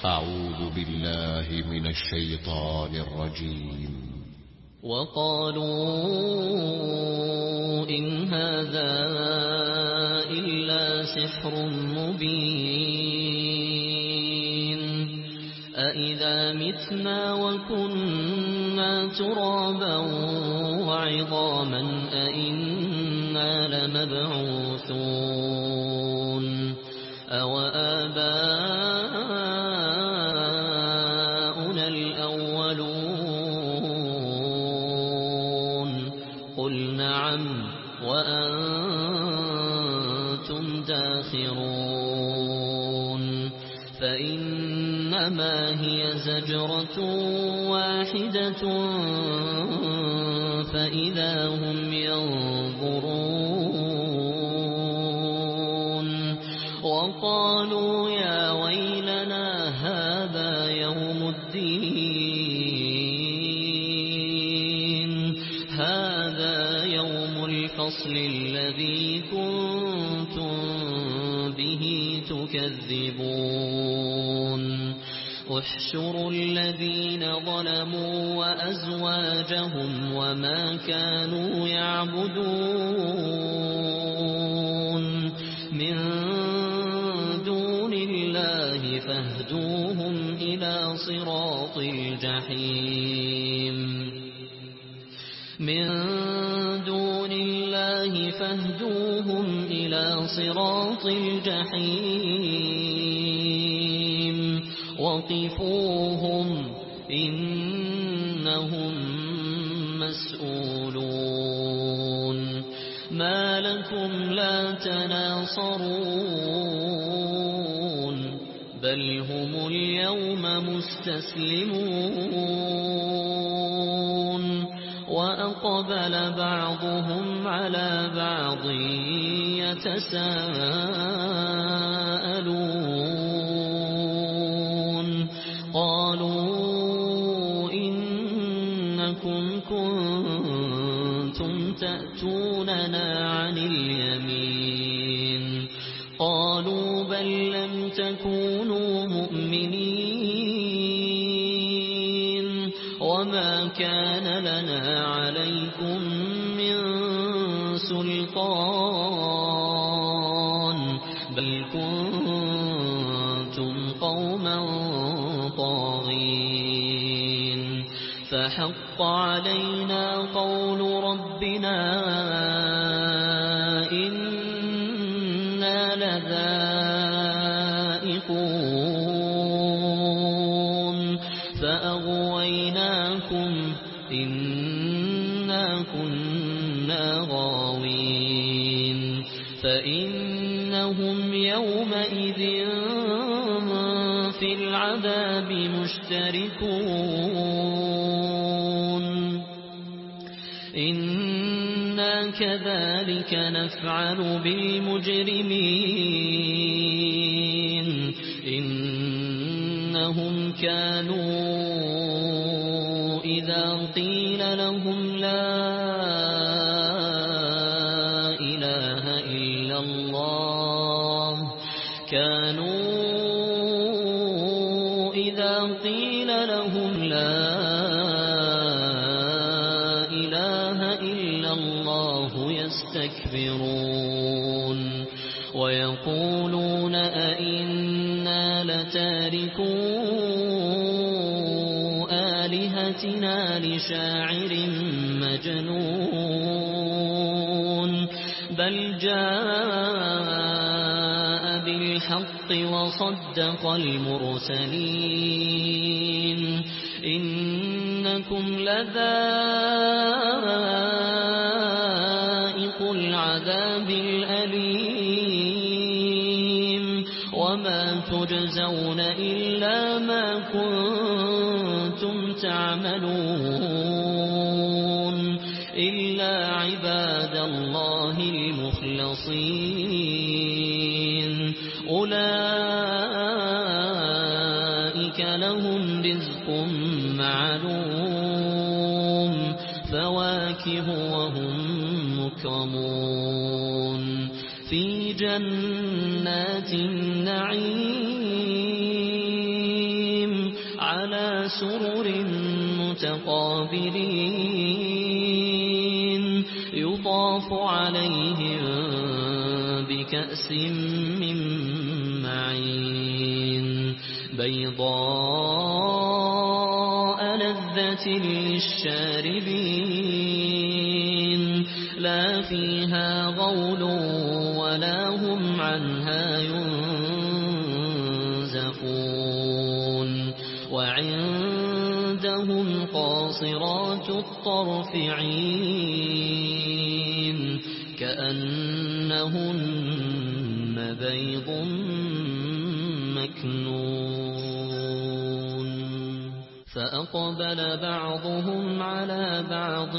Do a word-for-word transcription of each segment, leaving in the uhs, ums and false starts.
أعوذ بالله من الشيطان الرجيم. وقالوا إن هذا إلا سحر مبين أإذا متنا وكنا ترابا وعظاما أإنا لمبعوثون أو آباؤنا الأولون قل نعم وأنتم داخرون فإنما هي زجرة واحدة فإذا هم ينظرون وقالوا يا ويلنا هذا يوم الدين هذا يوم الفصل الذي كنتم به تكذبون احشروا الذين ظلموا وأزواجهم وما كانوا يعبدون من دون الله فاهدوهم إلى صراط الجحيم من دون الله فاهدوهم إلى صراط الجحيم وقفوهم إنهم مسؤولون ما لكم لا تناصرون بل هم اليوم مستسلمون وأقبل بعضهم على بعض يتساءلون قالوا إنكم كنتم تأتوننا عن اليمين قالوا بل لم تكونوا مؤمنين وما كان لنا عليكم من سلطان بل كنتم قوما طاغين فحق علينا قول ربنا إنا لذائقون فأغويناكم إنا كنا غاوين فإنهم يومئذ في العذاب مشتركون إنا كذلك نفعل بالمجرمين إنهم كانوا إذا قيل لهم لا إله إلا الله كانوا إذا قيل لهم لا إله إلا الله يستكبرون ويقولون أئنا لتاركو آلهتنا لشاعر مجنون بل جاء بالحق وصدق المرسلين إنكم لذائق العذاب الأليم وما تجزون إلا ما كنتم تعملون إلا عباد الله المخلصين أولئك لهم رزق معلوم فواكه وهم مكرمون في جنات النعيم على سرر متقابلين يطاف عليهم بكأس من معين بيضاء لذة للشاربين لا فيها غول ولا هم عنها ينزفون وعندهم قاصرات الطرف عين كأنهن بيض مكنون فأقبل بعضهم على بعض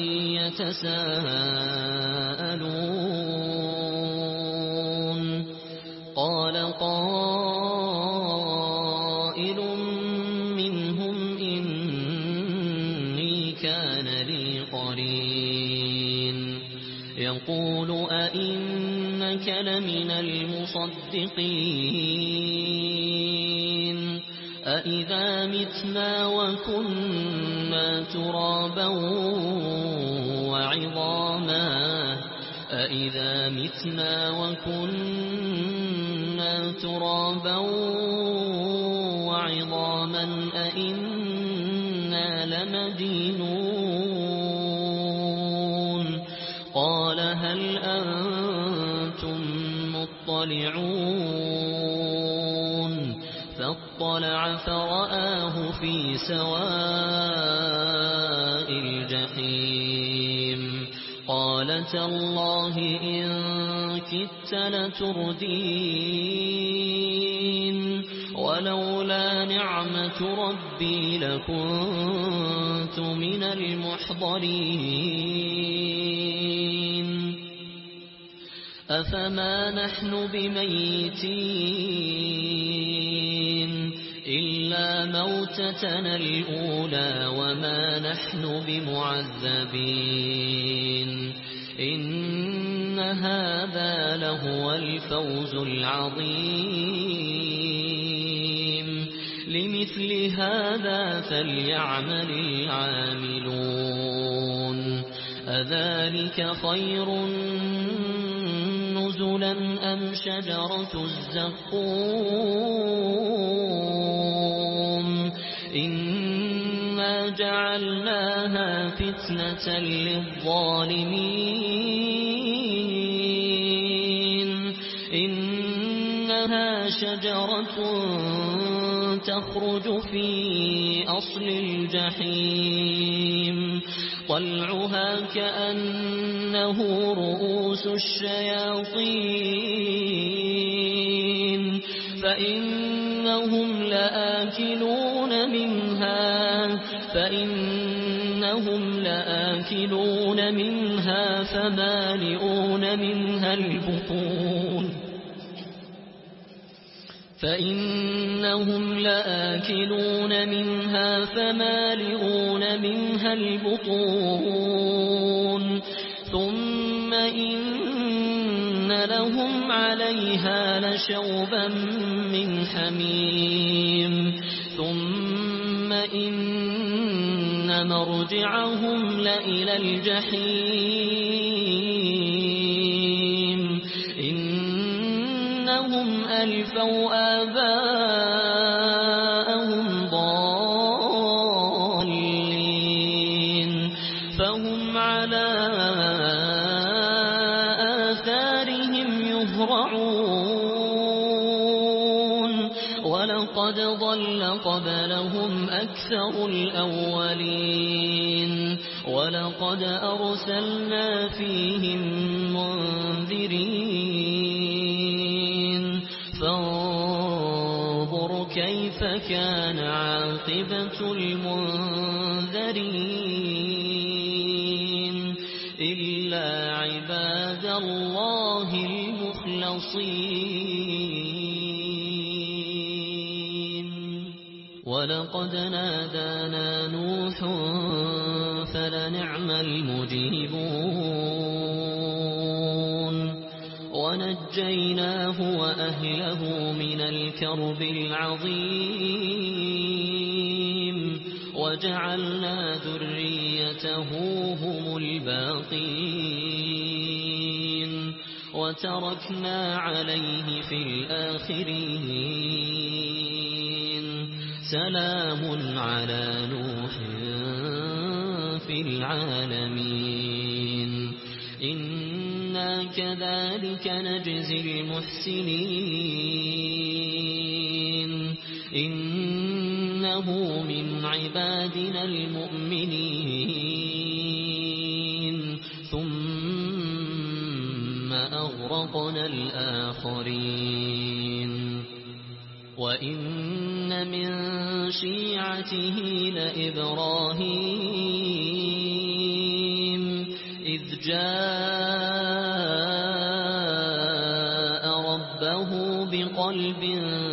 يتساءلون قال قائل منهم إني كان لي قرين يقول أئنك لمن المصدقين أإذا متنا وكنا ترابا وعظاما أإذا متنا وكنا ترابا وعظاما أإنا لمدينون قال هل أنتم مطلعون فاطلع فرآه في سواء الجحيم قال تالله إن كدت لتردين ولولا نعمة ربي لكنت من المحضرين أفما نحن بميتين إلا موتتنا الأولى وما نحن بمعذبين إن هذا لهو الفوز العظيم لمثل هذا فليعمل العاملون أذلك خير نزلا أم شجرة الزقوم إنا جعلناها فتنة للظالمين إنها شجرة تخرج في أصل الجحيم طلعها كأنه رؤوس الشياطين فإنهم لآكلون منها فإنهم لآكلون منها فمالئون منها البطون فإنهم لآكلون منها فمالئون منها البطون ثم إن لهم عليها لشوبا من حميم ثم إن مرجعهم لإلى الجحيم إنهم ألفوا آباءهم ضالين فهم على آثارهم يهرعون ولقد ضل قبلهم أكثر الأولين ولقد أرسلنا فيهم منذرين فانظر كيف كان عاقبة المنذرين إلا عباد الله المخلصين ولقد نادانا نوح فلنعم المجيبون ونجيناه وأهله من الكرب العظيم وجعلنا ذريته هم الباقين وتركنا عليه في الآخرين سلام على نوح في العالمين إنا كذلك نجزي المحسنين إنه من عبادنا المؤمنين ثم أغرقنا الآخرين وإن من شيعته لإبراهيم إذ جاء ربه بقلب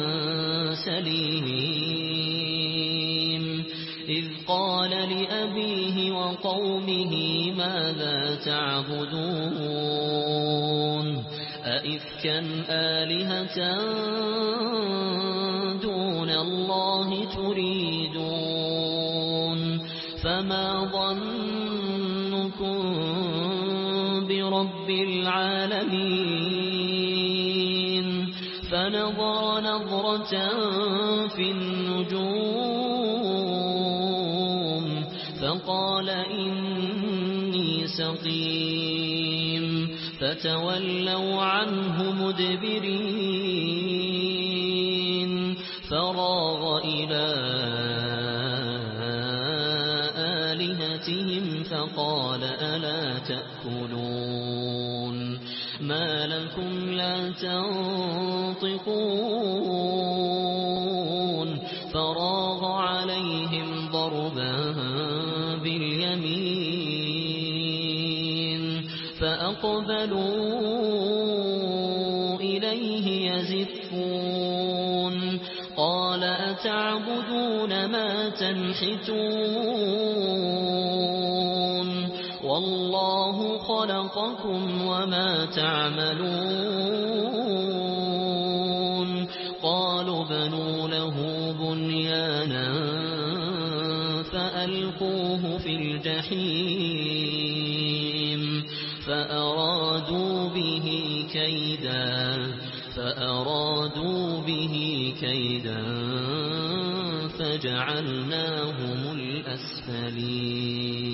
سليم إذ قال لأبيه وقومه ماذا تعبدون أئفكا آلهة دون الله تريدون فما ظنكم برب العالمين فنظر نظرة في النجوم فقال إني سقيم فتولوا عنه مدبرين فراغ إلى آلهتهم فقال ألا تأكلون ما لكم لا تنطقون فراغ عليهم ضربا باليمين فأقبلوا إليه يزفون قال أتعبدون ما تنحتون والله خلقكم وما تعملون قالوا بنوا له بنيانا فألقوه في الجحيم فأرادوا به كيدا فأرادوا به كيدا فجعلناهم الأسفلين